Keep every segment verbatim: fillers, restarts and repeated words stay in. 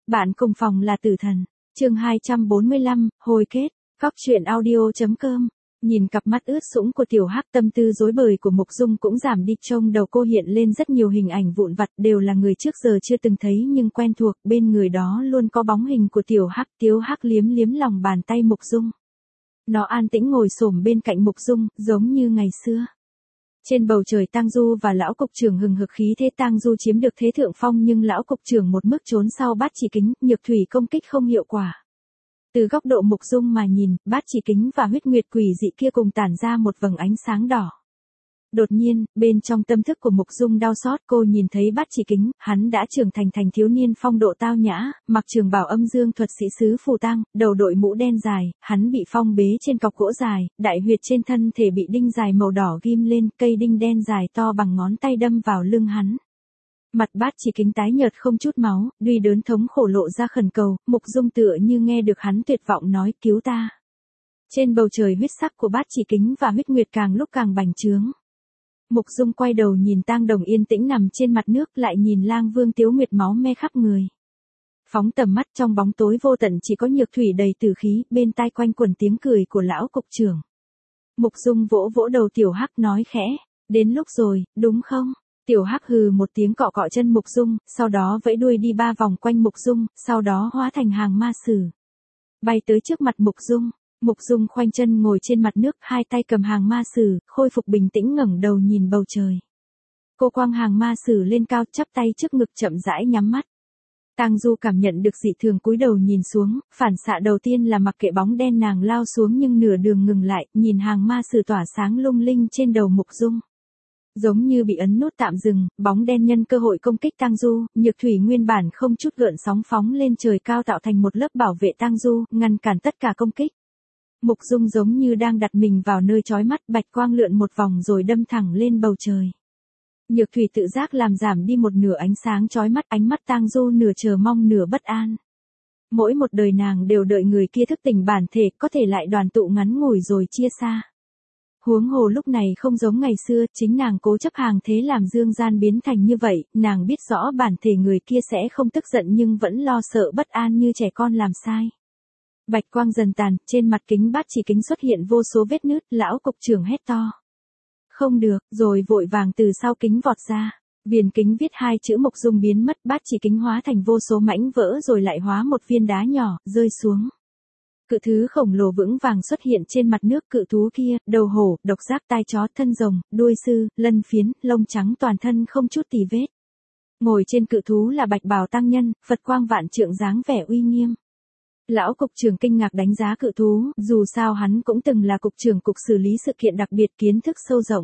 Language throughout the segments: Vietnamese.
Bạn cùng phòng là tử thần. Chương hai trăm bốn mươi lăm, hồi kết. Góc truyện audio chấm com. Nhìn cặp mắt ướt sũng của Tiểu Hắc, tâm tư rối bời của Mục Dung cũng giảm đi, trong đầu cô hiện lên rất nhiều hình ảnh vụn vặt, đều là người trước giờ chưa từng thấy nhưng quen thuộc, bên người đó luôn có bóng hình của Tiểu Hắc. Tiểu Hắc liếm liếm lòng bàn tay Mục Dung. Nó an tĩnh ngồi xổm bên cạnh Mục Dung, giống như ngày xưa. Trên bầu trời Tang Du và lão cục trưởng hừng hực khí thế, Tang Du chiếm được thế thượng phong nhưng lão cục trưởng một mức trốn sau Bát Chỉ Kính, nhược thủy công kích không hiệu quả. Từ góc độ Mục Dung mà nhìn, Bát Chỉ Kính và huyết nguyệt quỷ dị kia cùng tản ra một vầng ánh sáng đỏ. Đột nhiên, bên trong tâm thức của Mục Dung đau xót, cô nhìn thấy Bát Chỉ Kính, hắn đã trưởng thành thành thiếu niên phong độ tao nhã, mặc trường bào âm dương thuật sĩ sứ phù tang, đầu đội mũ đen dài, hắn bị phong bế trên cọc gỗ dài, đại huyệt trên thân thể bị đinh dài màu đỏ ghim lên, cây đinh đen dài to bằng ngón tay đâm vào lưng hắn. Mặt Bát Chỉ Kính tái nhợt không chút máu, đuôi đớn thống khổ lộ ra khẩn cầu, Mục Dung tựa như nghe được hắn tuyệt vọng nói cứu ta. Trên bầu trời huyết sắc của Bát Chỉ Kính và huyết nguyệt càng lúc càng bành trướng. Mục Dung quay đầu nhìn Tang Đồng yên tĩnh nằm trên mặt nước, lại nhìn Lang Vương Tiếu Nguyệt máu me khắp người. Phóng tầm mắt trong bóng tối vô tận chỉ có nhược thủy đầy tử khí, bên tai quanh quẩn tiếng cười của lão cục trưởng. Mục Dung vỗ vỗ đầu Tiểu Hắc nói khẽ, đến lúc rồi, đúng không? Tiểu Hắc hừ một tiếng cọ cọ chân Mục Dung, sau đó vẫy đuôi đi ba vòng quanh Mục Dung, sau đó hóa thành hàng ma sử. Bay tới trước mặt Mục Dung. Mục Dung khoanh chân ngồi trên mặt nước, hai tay cầm hàng ma sử, khôi phục bình tĩnh ngẩng đầu nhìn bầu trời. Cô quăng hàng ma sử lên cao, chắp tay trước ngực chậm rãi nhắm mắt. Tang Du cảm nhận được dị thường cúi đầu nhìn xuống, phản xạ đầu tiên là mặc kệ bóng đen nàng lao xuống nhưng nửa đường ngừng lại, nhìn hàng ma sử tỏa sáng lung linh trên đầu Mục Dung. Giống như bị ấn nút tạm dừng, bóng đen nhân cơ hội công kích Tang Du, nhược thủy nguyên bản không chút gợn sóng phóng lên trời cao tạo thành một lớp bảo vệ Tang Du, ngăn cản tất cả công kích. Mục Dung giống như đang đặt mình vào nơi chói mắt, bạch quang lượn một vòng rồi đâm thẳng lên bầu trời. Nhược thủy tự giác làm giảm đi một nửa ánh sáng chói mắt, ánh mắt Tang Du nửa chờ mong nửa bất an. Mỗi một đời nàng đều đợi người kia thức tỉnh bản thể, có thể lại đoàn tụ ngắn ngủi rồi chia xa. Huống hồ lúc này không giống ngày xưa, chính nàng cố chấp hàng thế làm dương gian biến thành như vậy, nàng biết rõ bản thể người kia sẽ không tức giận nhưng vẫn lo sợ bất an như trẻ con làm sai. Bạch quang dần tàn, trên mặt kính Bát Chỉ Kính xuất hiện vô số vết nứt, lão cục trưởng hét to. Không được, rồi vội vàng từ sau kính vọt ra. Viền kính viết hai chữ Mục Dung biến mất, Bát Chỉ Kính hóa thành vô số mảnh vỡ rồi lại hóa một viên đá nhỏ, rơi xuống. Cự thứ khổng lồ vững vàng xuất hiện trên mặt nước, cự thú kia, đầu hổ, độc giác tai chó, thân rồng, đuôi sư, lân phiến, lông trắng toàn thân không chút tì vết. Ngồi trên cự thú là Bạch Bào tăng nhân, Phật quang vạn trượng dáng vẻ uy nghiêm. Lão cục trưởng kinh ngạc đánh giá cự thú, dù sao hắn cũng từng là cục trưởng cục xử lý sự kiện đặc biệt, kiến thức sâu rộng.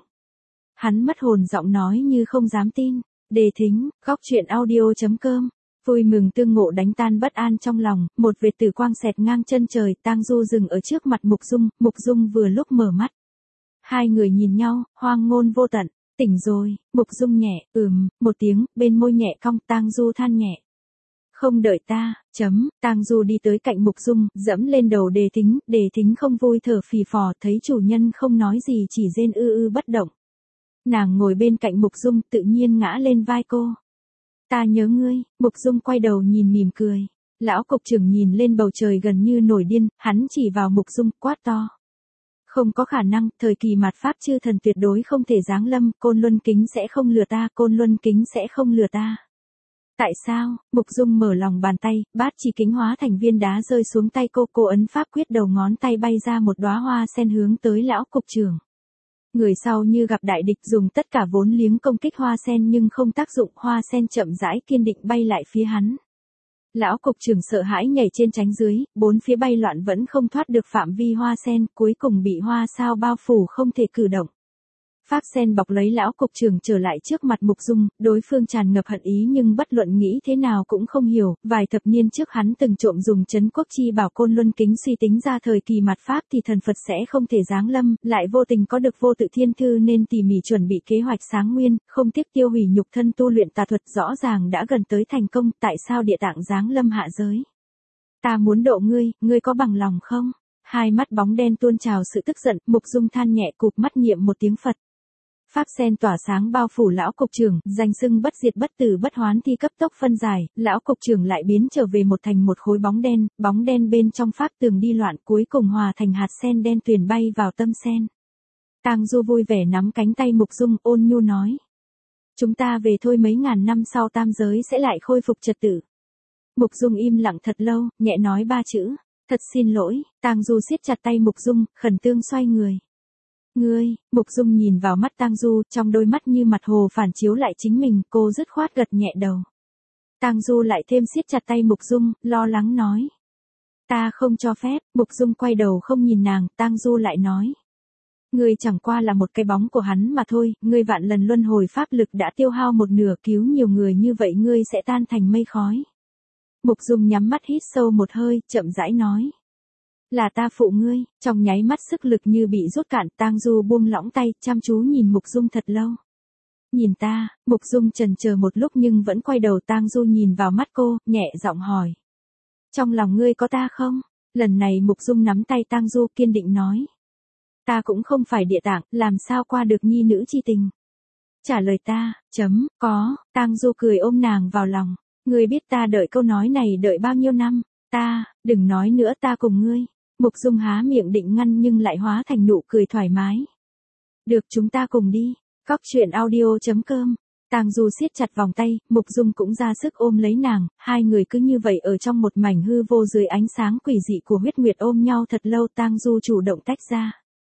Hắn mất hồn giọng nói như không dám tin. Đề thính, góc truyện audio chấm com. Vui mừng tương ngộ đánh tan bất an trong lòng, một vệt tử quang xẹt ngang chân trời, Tang Du dừng ở trước mặt Mục Dung, Mục Dung vừa lúc mở mắt. Hai người nhìn nhau, hoang ngôn vô tận, tỉnh rồi, Mục Dung nhẹ, ừm, một tiếng, bên môi nhẹ cong, Tang Du than nhẹ. Không đợi ta, chấm, Tang Du đi tới cạnh Mục Dung, dẫm lên đầu Đề Thính, Đề Thính không vui thở phì phò, thấy chủ nhân không nói gì chỉ rên ư ư bất động. Nàng ngồi bên cạnh Mục Dung, tự nhiên ngã lên vai cô. Ta nhớ ngươi, Mục Dung quay đầu nhìn mỉm cười. Lão cục trưởng nhìn lên bầu trời gần như nổi điên, hắn chỉ vào Mục Dung, quát to. Không có khả năng, thời kỳ mạt pháp chư thần tuyệt đối không thể giáng lâm, Côn Luân Kính sẽ không lừa ta, Côn Luân Kính sẽ không lừa ta. Tại sao? Mục Dung mở lòng bàn tay, Bát Chỉ Kính hóa thành viên đá rơi xuống tay cô, cô ấn pháp quyết đầu ngón tay bay ra một đóa hoa sen hướng tới lão cục trưởng. Người sau như gặp đại địch dùng tất cả vốn liếng công kích hoa sen nhưng không tác dụng, hoa sen chậm rãi kiên định bay lại phía hắn. Lão cục trưởng sợ hãi nhảy trên tránh dưới, bốn phía bay loạn vẫn không thoát được phạm vi hoa sen, cuối cùng bị hoa sao bao phủ không thể cử động. Pháp sen bọc lấy lão cục trưởng trở lại trước mặt Mục Dung, đối phương tràn ngập hận ý nhưng bất luận nghĩ thế nào cũng không hiểu, vài thập niên trước hắn từng trộm dùng trấn quốc chi bảo Côn Luân Kính suy tính ra thời kỳ mạt pháp thì thần Phật sẽ không thể giáng lâm, lại vô tình có được vô tự thiên thư nên tỉ mỉ chuẩn bị kế hoạch sáng nguyên, không tiếc tiêu hủy nhục thân tu luyện tà thuật, rõ ràng đã gần tới thành công, tại sao địa tạng giáng lâm hạ giới? Ta muốn độ ngươi, ngươi có bằng lòng không? Hai mắt bóng đen tuôn trào sự tức giận, Mục Dung than nhẹ cụp mắt niệm một tiếng Phật. Pháp sen tỏa sáng bao phủ lão cục trưởng, danh xưng bất diệt bất tử bất hoán thi cấp tốc phân giải, lão cục trưởng lại biến trở về một thành một khối bóng đen, bóng đen bên trong pháp tường đi loạn cuối cùng hòa thành hạt sen đen tuyền bay vào tâm sen. Tang Du vui vẻ nắm cánh tay Mục Dung, ôn nhu nói. Chúng ta về thôi, mấy ngàn năm sau tam giới sẽ lại khôi phục trật tự. Mục Dung im lặng thật lâu, nhẹ nói ba chữ. Thật xin lỗi. Tang Du siết chặt tay Mục Dung, khẩn tương xoay người. Ngươi, Mục Dung nhìn vào mắt Tang Du, trong đôi mắt như mặt hồ phản chiếu lại chính mình, cô dứt khoát gật nhẹ đầu. Tang Du lại thêm siết chặt tay Mục Dung, lo lắng nói. Ta không cho phép. Mục Dung quay đầu không nhìn nàng, Tang Du lại nói. Ngươi chẳng qua là một cái bóng của hắn mà thôi, ngươi vạn lần luân hồi pháp lực đã tiêu hao một nửa, cứu nhiều người như vậy ngươi sẽ tan thành mây khói. Mục Dung nhắm mắt hít sâu một hơi, chậm rãi nói. Là ta phụ ngươi. Trong nháy mắt sức lực như bị rút cạn, Tang Du buông lỏng tay, chăm chú nhìn Mục Dung thật lâu. Nhìn ta. Mục Dung chần chờ một lúc nhưng vẫn quay đầu. Tang Du nhìn vào mắt cô, nhẹ giọng hỏi. Trong lòng ngươi có ta không? Lần này Mục Dung nắm tay Tang Du kiên định nói. Ta cũng không phải địa tạng, làm sao qua được nhi nữ chi tình. Trả lời ta, chấm, có. Tang Du cười ôm nàng vào lòng. Ngươi biết ta đợi câu nói này đợi bao nhiêu năm. Ta, đừng nói nữa, ta cùng ngươi. Mục Dung há miệng định ngăn nhưng lại hóa thành nụ cười thoải mái. Được, chúng ta cùng đi. Cóc truyện audio chấm com. Tang Du siết chặt vòng tay, Mục Dung cũng ra sức ôm lấy nàng, hai người cứ như vậy ở trong một mảnh hư vô dưới ánh sáng quỷ dị của huyết nguyệt ôm nhau thật lâu. Tang Du chủ động tách ra.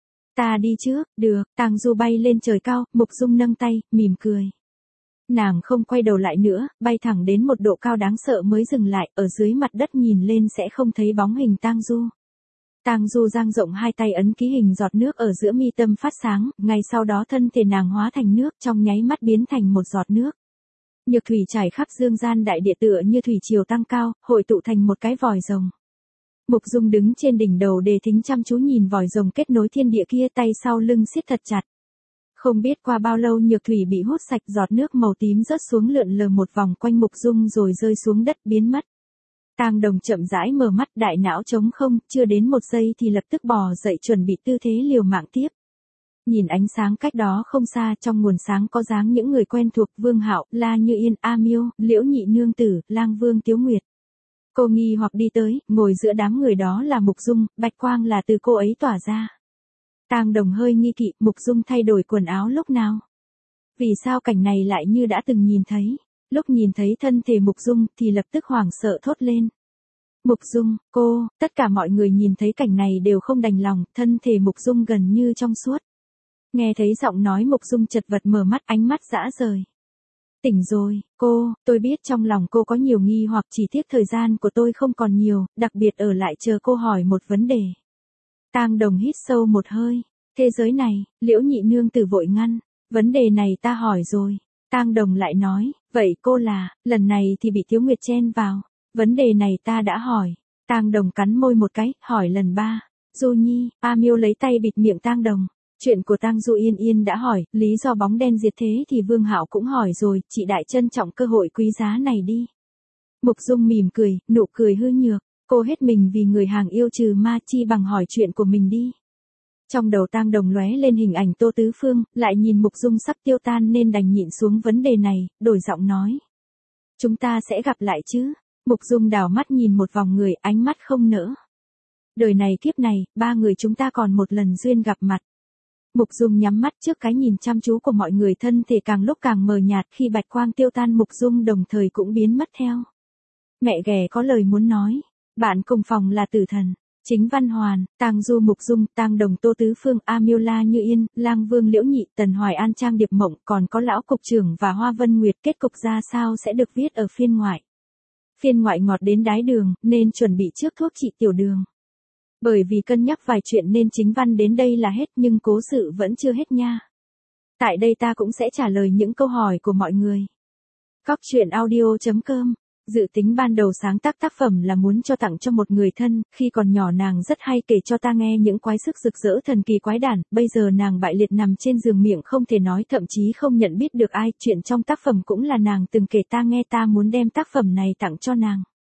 Ta đi trước. Được. Tang Du bay lên trời cao, Mục Dung nâng tay, mỉm cười. Nàng không quay đầu lại nữa, bay thẳng đến một độ cao đáng sợ mới dừng lại, ở dưới mặt đất nhìn lên sẽ không thấy bóng hình Tang Du. Tang Du dang rộng hai tay ấn ký hình giọt nước ở giữa mi tâm phát sáng, ngay sau đó thân thể nàng hóa thành nước, trong nháy mắt biến thành một giọt nước. Nhược thủy trải khắp dương gian đại địa tựa như thủy triều tăng cao, hội tụ thành một cái vòi rồng. Mục Dung đứng trên đỉnh đầu đề thính chăm chú nhìn vòi rồng kết nối thiên địa kia, tay sau lưng siết thật chặt. Không biết qua bao lâu nhược thủy bị hút sạch, giọt nước màu tím rớt xuống lượn lờ một vòng quanh Mục Dung rồi rơi xuống đất biến mất. Tang Đồng chậm rãi mở mắt, đại não trống không, chưa đến một giây thì lập tức bò dậy chuẩn bị tư thế liều mạng tiếp. Nhìn ánh sáng cách đó không xa, trong nguồn sáng có dáng những người quen thuộc, Vương Hạo, La Như Yên, A Miêu, Liễu Nhị Nương Tử, Lang Vương Tiếu Nguyệt. Cô nghi hoặc đi tới, ngồi giữa đám người đó là Mục Dung, bạch quang là từ cô ấy tỏa ra. Tang Đồng hơi nghi kỵ, Mục Dung thay đổi quần áo lúc nào? Vì sao cảnh này lại như đã từng nhìn thấy? Lúc nhìn thấy thân thể Mục Dung thì lập tức hoảng sợ thốt lên. Mục Dung, cô, tất cả mọi người nhìn thấy cảnh này đều không đành lòng, thân thể Mục Dung gần như trong suốt. Nghe thấy giọng nói Mục Dung chật vật mở mắt, ánh mắt dã rời. Tỉnh rồi, cô, tôi biết trong lòng cô có nhiều nghi hoặc, chỉ tiếc thời gian của tôi không còn nhiều, đặc biệt ở lại chờ cô hỏi một vấn đề. Tang Đồng hít sâu một hơi. Thế giới này, Liễu Nhị Nương Tử vội ngăn. Vấn đề này ta hỏi rồi. Tang Đồng lại nói, vậy cô là, lần này thì bị Tiếu Nguyệt chen vào. Vấn đề này ta đã hỏi. Tang Đồng cắn môi một cái, hỏi lần ba. Du Nhi, A Miêu lấy tay bịt miệng Tang Đồng. Chuyện của Tang Du Yên Yên đã hỏi, lý do bóng đen diệt thế thì Vương Hạo cũng hỏi rồi, chị đại trân trọng cơ hội quý giá này đi. Mục Dung mỉm cười, nụ cười hư nhược, cô hết mình vì người hàng yêu trừ ma, chi bằng hỏi chuyện của mình đi. Trong đầu Tang Đồng lóe lên hình ảnh Tô Tứ Phương, lại nhìn Mục Dung sắp tiêu tan nên đành nhịn xuống vấn đề này, đổi giọng nói. Chúng ta sẽ gặp lại chứ? Mục Dung đảo mắt nhìn một vòng người, ánh mắt không nỡ. Đời này kiếp này, ba người chúng ta còn một lần duyên gặp mặt. Mục Dung nhắm mắt trước cái nhìn chăm chú của mọi người, thân thể càng lúc càng mờ nhạt, khi bạch quang tiêu tan Mục Dung đồng thời cũng biến mất theo. Mẹ ghẻ có lời muốn nói. Bạn cùng phòng là Tử Thần, Chính Văn Hoàn, Tang Du, Mục Dung, Tang Đồng, Tô Tứ Phương, A Miêu, La Như Yên, Lang Vương Liễu Nhị, Tần Hoài An, Trang Điệp Mộng, còn có lão cục trưởng và Hoa Vân Nguyệt. Kết cục ra sao sẽ được viết ở phiên ngoại. Phiên ngoại ngọt đến đái đường, nên chuẩn bị trước thuốc trị tiểu đường. Bởi vì cân nhắc vài chuyện nên chính văn đến đây là hết, nhưng cố sự vẫn chưa hết nha. Tại đây ta cũng sẽ trả lời những câu hỏi của mọi người. Cóc truyện audio chấm com. Dự tính ban đầu sáng tác tác phẩm là muốn cho tặng cho một người thân, khi còn nhỏ nàng rất hay kể cho ta nghe những quái sức rực rỡ thần kỳ quái đản, bây giờ nàng bại liệt nằm trên giường miệng không thể nói, thậm chí không nhận biết được ai, chuyện trong tác phẩm cũng là nàng từng kể ta nghe, ta muốn đem tác phẩm này tặng cho nàng.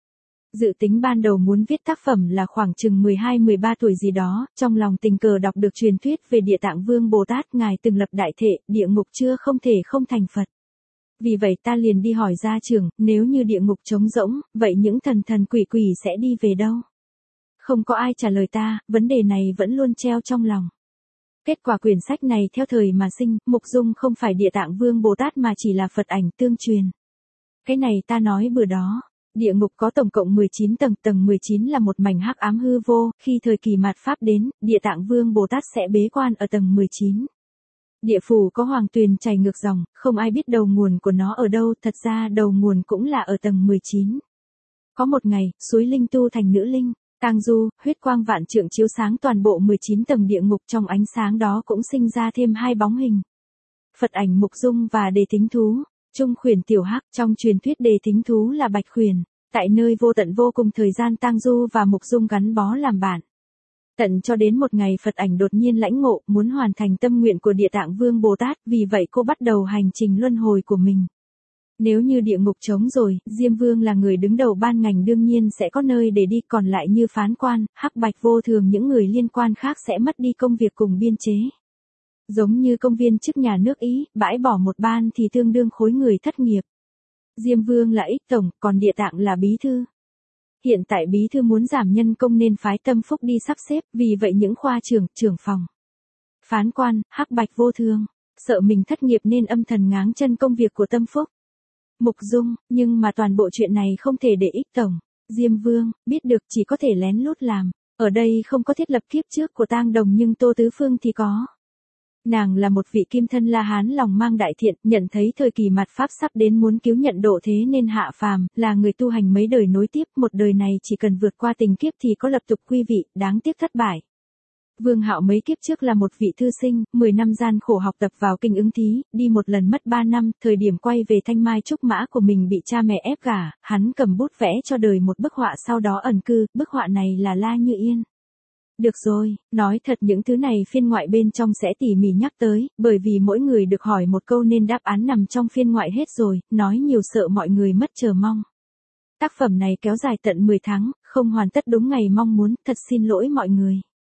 Dự tính ban đầu muốn viết tác phẩm là khoảng chừng mười hai mười ba tuổi gì đó, trong lòng tình cờ đọc được truyền thuyết về Địa Tạng Vương Bồ Tát, ngài từng lập đại thệ, địa ngục chưa không thể không thành Phật. Vì vậy ta liền đi hỏi gia trưởng, nếu như địa ngục trống rỗng, vậy những thần thần quỷ quỷ sẽ đi về đâu? Không có ai trả lời ta, vấn đề này vẫn luôn treo trong lòng. Kết quả quyển sách này theo thời mà sinh, Mục Dung không phải Địa Tạng Vương Bồ Tát mà chỉ là Phật ảnh tương truyền. Cái này ta nói bữa đó. Địa ngục có tổng cộng mười chín tầng, tầng mười chín là một mảnh hắc ám hư vô, khi thời kỳ mạt Pháp đến, Địa Tạng Vương Bồ Tát sẽ bế quan ở tầng mười chín. Địa phủ có hoàng tuyền chảy ngược dòng, không ai biết đầu nguồn của nó ở đâu, thật ra đầu nguồn cũng là ở tầng mười chín. Có một ngày, suối linh tu thành nữ linh, tang du, huyết quang vạn trượng chiếu sáng toàn bộ mười chín tầng địa ngục, trong ánh sáng đó cũng sinh ra thêm hai bóng hình. Phật ảnh Mục Dung và Đề Thính Thú. Trung khuyển tiểu hắc, trong truyền thuyết Đề Thính Thú là bạch khuyển, tại nơi vô tận vô cùng thời gian tang du và Mục Dung gắn bó làm bạn. Tận cho đến một ngày Phật ảnh đột nhiên lãnh ngộ, muốn hoàn thành tâm nguyện của Địa Tạng Vương Bồ Tát, vì vậy cô bắt đầu hành trình luân hồi của mình. Nếu như địa ngục trống rồi, Diêm Vương là người đứng đầu ban ngành đương nhiên sẽ có nơi để đi, còn lại như phán quan, hắc bạch vô thường những người liên quan khác sẽ mất đi công việc cùng biên chế. Giống như công viên chức nhà nước Ý, bãi bỏ một ban thì tương đương khối người thất nghiệp. Diêm Vương là ích tổng, còn Địa Tạng là bí thư. Hiện tại bí thư muốn giảm nhân công nên phái Tâm Phúc đi sắp xếp, vì vậy những khoa trưởng, trưởng phòng, phán quan, hắc bạch vô thường, sợ mình thất nghiệp nên âm thầm ngáng chân công việc của Tâm Phúc. Mục Dung, nhưng mà toàn bộ chuyện này không thể để ích tổng, Diêm Vương biết được, chỉ có thể lén lút làm. Ở đây không có thiết lập kiếp trước của Tang Đồng nhưng Tô Tứ Phương thì có. Nàng là một vị kim thân La Hán lòng mang đại thiện, nhận thấy thời kỳ mạt Pháp sắp đến muốn cứu nhận độ thế nên hạ phàm, là người tu hành mấy đời nối tiếp, một đời này chỉ cần vượt qua tình kiếp thì có lập tục quy vị, đáng tiếc thất bại. Vương Hạo mấy kiếp trước là một vị thư sinh, mười năm gian khổ học tập vào kinh ứng thí, đi một lần mất ba năm, thời điểm quay về Thanh Mai trúc mã của mình bị cha mẹ ép gả, hắn cầm bút vẽ cho đời một bức họa sau đó ẩn cư, bức họa này là La Như Yên. Được rồi, nói thật những thứ này phiên ngoại bên trong sẽ tỉ mỉ nhắc tới, bởi vì mỗi người được hỏi một câu nên đáp án nằm trong phiên ngoại hết rồi, nói nhiều sợ mọi người mất chờ mong. Tác phẩm này kéo dài tận mười tháng, không hoàn tất đúng ngày mong muốn, thật xin lỗi mọi người.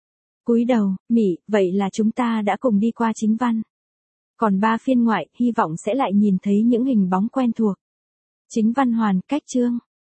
Cúi đầu, mỉ, vậy là chúng ta đã cùng đi qua chính văn. Còn ba phiên ngoại, hy vọng sẽ lại nhìn thấy những hình bóng quen thuộc. Chính văn hoàn, cách chương.